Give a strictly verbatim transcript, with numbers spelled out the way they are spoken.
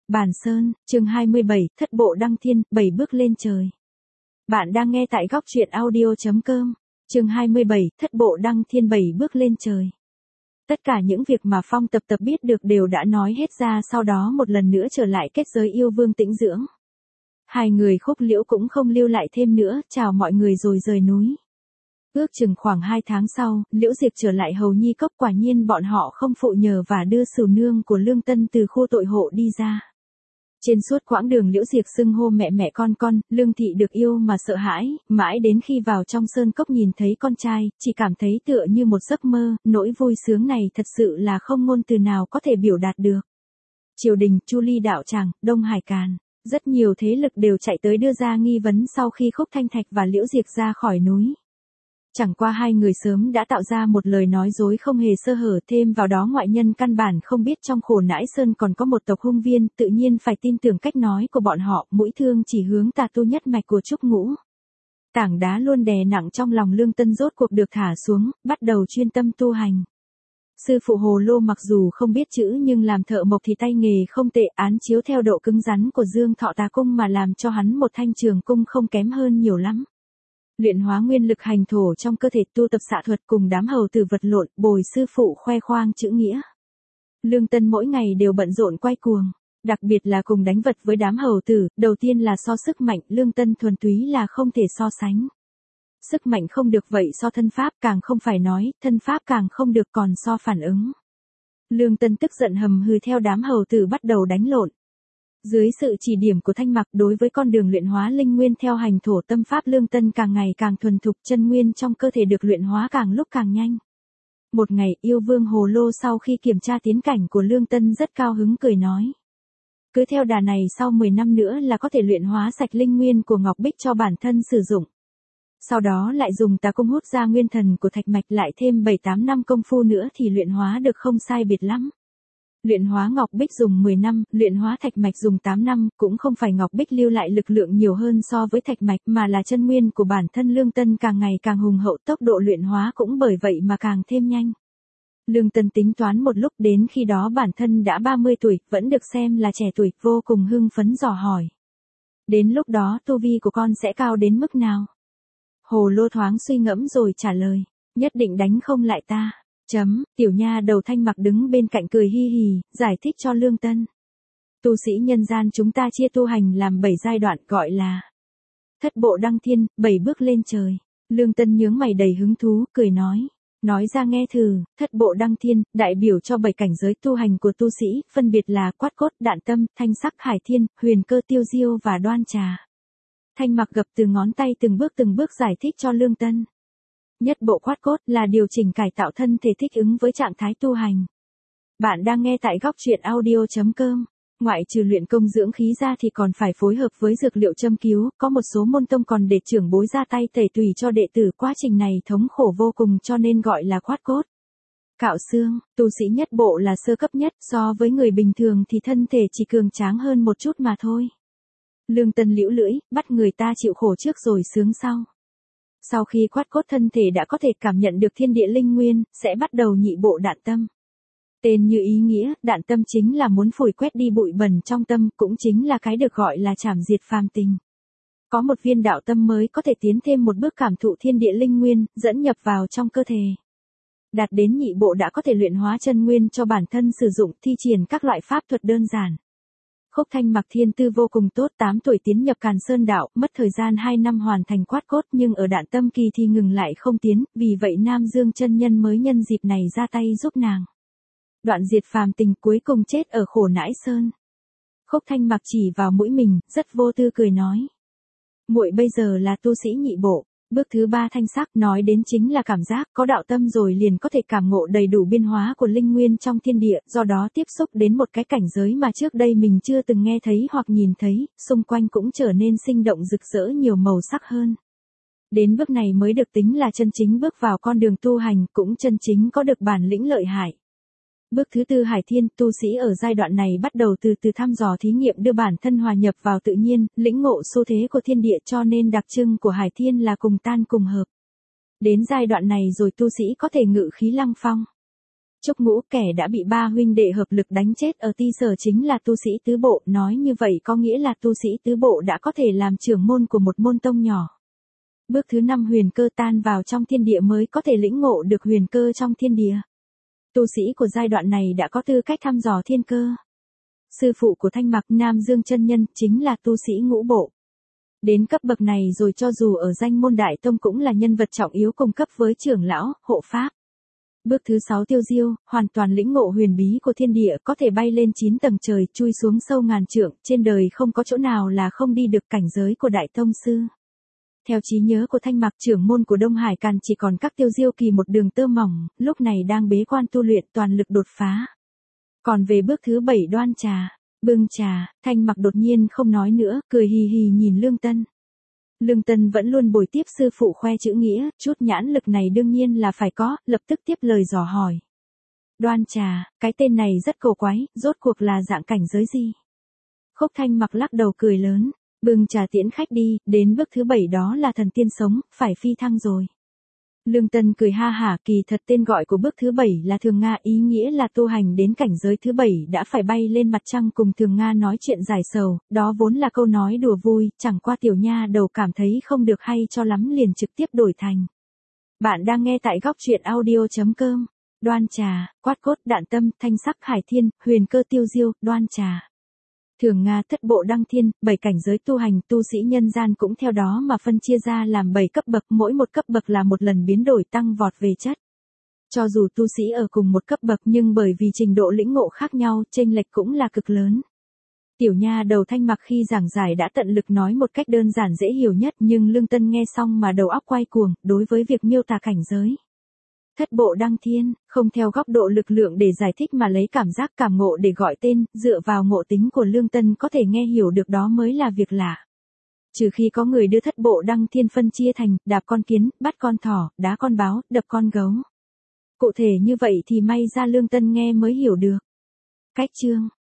Bản Sơn, chương hai mươi bảy, thất bộ đăng thiên, bảy bước lên trời. Bạn đang nghe tại góc truyện audio chấm com, chương hai mươi bảy, thất bộ đăng thiên, bảy bước lên trời. Tất cả những việc mà Phong Tập Tập biết được đều đã nói hết ra, sau đó một lần nữa trở lại kết giới yêu vương tĩnh dưỡng. Hai người Khúc Liễu cũng không lưu lại thêm nữa, chào mọi người rồi rời núi. Ước chừng khoảng hai tháng sau, Liễu Diệp trở lại Hầu Nhi Cốc, quả nhiên bọn họ không phụ nhờ và đưa Sửu Nương của Lương Tân từ khu tội hộ đi ra. Trên suốt quãng đường Liễu Diệp xưng hô mẹ mẹ con con, Lương Thị được yêu mà sợ hãi, mãi đến khi vào trong sơn cốc nhìn thấy con trai, chỉ cảm thấy tựa như một giấc mơ, nỗi vui sướng này thật sự là không ngôn từ nào có thể biểu đạt được. Triều đình, Chu Ly đạo tràng, Đông Hải Càn, rất nhiều thế lực đều chạy tới đưa ra nghi vấn sau khi Khúc Thanh Thạch và Liễu Diệp ra khỏi núi. Chẳng qua hai người sớm đã tạo ra một lời nói dối không hề sơ hở, thêm vào đó ngoại nhân căn bản không biết trong Khổ Nãi Sơn còn có một tộc hung viên, tự nhiên phải tin tưởng cách nói của bọn họ, mũi thương chỉ hướng tà tu nhất mạch của Trúc Ngũ. Tảng đá luôn đè nặng trong lòng Lương Tân rốt cuộc được thả xuống, bắt đầu chuyên tâm tu hành. Sư phụ Hồ Lô mặc dù không biết chữ nhưng làm thợ mộc thì tay nghề không tệ, án chiếu theo độ cứng rắn của Dương Thọ Tà Cung mà làm cho hắn một thanh trường cung không kém hơn nhiều lắm. Luyện hóa nguyên lực hành thổ trong cơ thể, tu tập xạ thuật, cùng đám hầu tử vật lộn, bồi sư phụ khoe khoang chữ nghĩa. Lương Tân mỗi ngày đều bận rộn quay cuồng, đặc biệt là cùng đánh vật với đám hầu tử, đầu tiên là so sức mạnh, Lương Tân thuần túy là không thể so sánh. Sức mạnh không được vậy so thân pháp, càng không phải nói, thân pháp càng không được còn so phản ứng. Lương Tân tức giận hầm hừ theo đám hầu tử bắt đầu đánh lộn. Dưới sự chỉ điểm của Thanh Mặc, đối với con đường luyện hóa linh nguyên theo hành thổ tâm pháp, Lương Tân càng ngày càng thuần thục, chân nguyên trong cơ thể được luyện hóa càng lúc càng nhanh. Một ngày, yêu vương Hồ Lô sau khi kiểm tra tiến cảnh của Lương Tân rất cao hứng cười nói: cứ theo đà này sau mười năm nữa là có thể luyện hóa sạch linh nguyên của Ngọc Bích cho bản thân sử dụng. Sau đó lại dùng tà cung hút ra nguyên thần của Thạch Mạch, lại thêm bảy tám năm công phu nữa thì luyện hóa được không sai biệt lắm. Luyện hóa Ngọc Bích dùng mười năm, luyện hóa Thạch Mạch dùng tám năm, cũng không phải Ngọc Bích lưu lại lực lượng nhiều hơn so với Thạch Mạch, mà là chân nguyên của bản thân Lương Tân càng ngày càng hùng hậu, tốc độ luyện hóa cũng bởi vậy mà càng thêm nhanh. Lương Tân tính toán một lúc, đến khi đó bản thân đã ba mươi tuổi, vẫn được xem là trẻ tuổi, vô cùng hưng phấn dò hỏi: đến lúc đó tu vi của con sẽ cao đến mức nào? Hồ Lô thoáng suy ngẫm rồi trả lời: nhất định đánh không lại ta. Chấm, tiểu nha đầu Thanh Mặc đứng bên cạnh cười hi hì, giải thích cho Lương Tân. Tu sĩ nhân gian chúng ta chia tu hành làm bảy giai đoạn, gọi là thất bộ đăng thiên, bảy bước lên trời. Lương Tân nhướng mày đầy hứng thú, cười nói: nói ra nghe thử. Thất bộ đăng thiên, đại biểu cho bảy cảnh giới tu hành của tu sĩ, phân biệt là Quát Cốt, Đạn Tâm, Thanh Sắc, Hải Thiên, Huyền Cơ, Tiêu Diêu và Đoan Trà. Thanh Mặc gập từ ngón tay từng bước từng bước giải thích cho Lương Tân. Nhất bộ Quát Cốt là điều chỉnh cải tạo thân thể thích ứng với trạng thái tu hành. Bạn đang nghe tại góc truyện audio chấm com. Ngoại trừ luyện công dưỡng khí ra thì còn phải phối hợp với dược liệu châm cứu, có một số môn tông còn để trưởng bối ra tay tẩy tùy cho đệ tử, quá trình này thống khổ vô cùng cho nên gọi là Quát Cốt. Cạo xương, tu sĩ nhất bộ là sơ cấp nhất, so với người bình thường thì thân thể chỉ cường tráng hơn một chút mà thôi. Lương Tân liễu lưỡi, bắt người ta chịu khổ trước rồi sướng sau. Sau khi Quát Cốt thân thể đã có thể cảm nhận được thiên địa linh nguyên, sẽ bắt đầu nhị bộ Đạn Tâm. Tên như ý nghĩa, Đạn Tâm chính là muốn phủi quét đi bụi bẩn trong tâm, cũng chính là cái được gọi là trảm diệt phàm tình. Có một viên đạo tâm mới có thể tiến thêm một bước cảm thụ thiên địa linh nguyên, dẫn nhập vào trong cơ thể. Đạt đến nhị bộ đã có thể luyện hóa chân nguyên cho bản thân sử dụng, thi triển các loại pháp thuật đơn giản. Khúc Thanh Mặc thiên tư vô cùng tốt, tám tuổi tiến nhập Càn Sơn đạo, mất thời gian hai năm hoàn thành Quát Cốt, nhưng ở Đạn Tâm kỳ thì ngừng lại không tiến, vì vậy Nam Dương chân nhân mới nhân dịp này ra tay giúp nàng đoạn diệt phàm tình, cuối cùng chết ở Khổ Nãi Sơn. Khúc Thanh Mặc chỉ vào mũi mình, rất vô tư cười nói: muội bây giờ là tu sĩ nhị bộ. Bước thứ ba Thanh Sắc, nói đến chính là cảm giác, có đạo tâm rồi liền có thể cảm ngộ đầy đủ biên hóa của linh nguyên trong thiên địa, do đó tiếp xúc đến một cái cảnh giới mà trước đây mình chưa từng nghe thấy hoặc nhìn thấy, xung quanh cũng trở nên sinh động rực rỡ nhiều màu sắc hơn. Đến bước này mới được tính là chân chính bước vào con đường tu hành, cũng chân chính có được bản lĩnh lợi hại. Bước thứ tư Hải Thiên, tu sĩ ở giai đoạn này bắt đầu từ từ thăm dò thí nghiệm đưa bản thân hòa nhập vào tự nhiên, lĩnh ngộ xu thế của thiên địa, cho nên đặc trưng của Hải Thiên là cùng tan cùng hợp. Đến giai đoạn này rồi tu sĩ có thể ngự khí lăng phong. Trúc Ngũ, kẻ đã bị ba huynh đệ hợp lực đánh chết ở Ti Sở chính là tu sĩ tứ bộ, nói như vậy có nghĩa là tu sĩ tứ bộ đã có thể làm trưởng môn của một môn tông nhỏ. Bước thứ năm huyền cơ tan vào trong thiên địa mới có thể lĩnh ngộ được huyền cơ trong thiên địa. Tu sĩ của giai đoạn này đã có tư cách thăm dò thiên cơ. Sư phụ của Thanh Mặc Nam Dương chân nhân chính là tu sĩ ngũ bộ. Đến cấp bậc này rồi cho dù ở danh môn đại tông cũng là nhân vật trọng yếu cùng cấp với trưởng lão, hộ pháp. Bước thứ sáu Tiêu Diêu, hoàn toàn lĩnh ngộ huyền bí của thiên địa, có thể bay lên chín tầng trời, chui xuống sâu ngàn trượng, trên đời không có chỗ nào là không đi được cảnh giới của đại tông sư. Theo trí nhớ của Thanh Mặc, trưởng môn của Đông Hải Càn chỉ còn các Tiêu Diêu kỳ một đường tơ mỏng, lúc này đang bế quan tu luyện toàn lực đột phá. Còn về bước thứ bảy Đoan trà, bưng trà, Thanh Mặc đột nhiên không nói nữa, cười hì hì nhìn Lương Tân. Lương Tân vẫn luôn bồi tiếp sư phụ khoe chữ nghĩa, chút nhãn lực này đương nhiên là phải có, lập tức tiếp lời dò hỏi. Đoan trà, cái tên này rất cổ quái, rốt cuộc là dạng cảnh giới gì? Khúc Thanh Mặc lắc đầu cười lớn, bưng trà tiễn khách đi, đến bước thứ bảy đó là thần tiên sống, phải phi thăng rồi. Lương Tân cười ha hả, kỳ thật tên gọi của bước thứ bảy là Thường Nga, ý nghĩa là tu hành đến cảnh giới thứ bảy đã phải bay lên mặt trăng cùng Thường Nga nói chuyện giải sầu, đó vốn là câu nói đùa vui, chẳng qua tiểu nha đầu cảm thấy không được hay cho lắm liền trực tiếp đổi thành. Bạn đang nghe tại góc truyện audio chấm com. Đoan trà, quát cốt đạn tâm, thanh sắc hải thiên, huyền cơ tiêu diêu, đoan trà. Thường Nga thất bộ đăng thiên, bảy cảnh giới tu hành, tu sĩ nhân gian cũng theo đó mà phân chia ra làm bảy cấp bậc, mỗi một cấp bậc là một lần biến đổi tăng vọt về chất. Cho dù tu sĩ ở cùng một cấp bậc nhưng bởi vì trình độ lĩnh ngộ khác nhau, chênh lệch cũng là cực lớn. Tiểu nha đầu Thanh Mặc khi giảng giải đã tận lực nói một cách đơn giản dễ hiểu nhất, nhưng Lương Tân nghe xong mà đầu óc quay cuồng, đối với việc miêu tả cảnh giới thất bộ đăng thiên, không theo góc độ lực lượng để giải thích mà lấy cảm giác cảm ngộ để gọi tên, dựa vào ngộ tính của Lương Tân có thể nghe hiểu được đó mới là việc lạ. Trừ khi có người đưa thất bộ đăng thiên phân chia thành, đạp con kiến, bắt con thỏ, đá con báo, đập con gấu. Cụ thể như vậy thì may ra Lương Tân nghe mới hiểu được. Cách chương,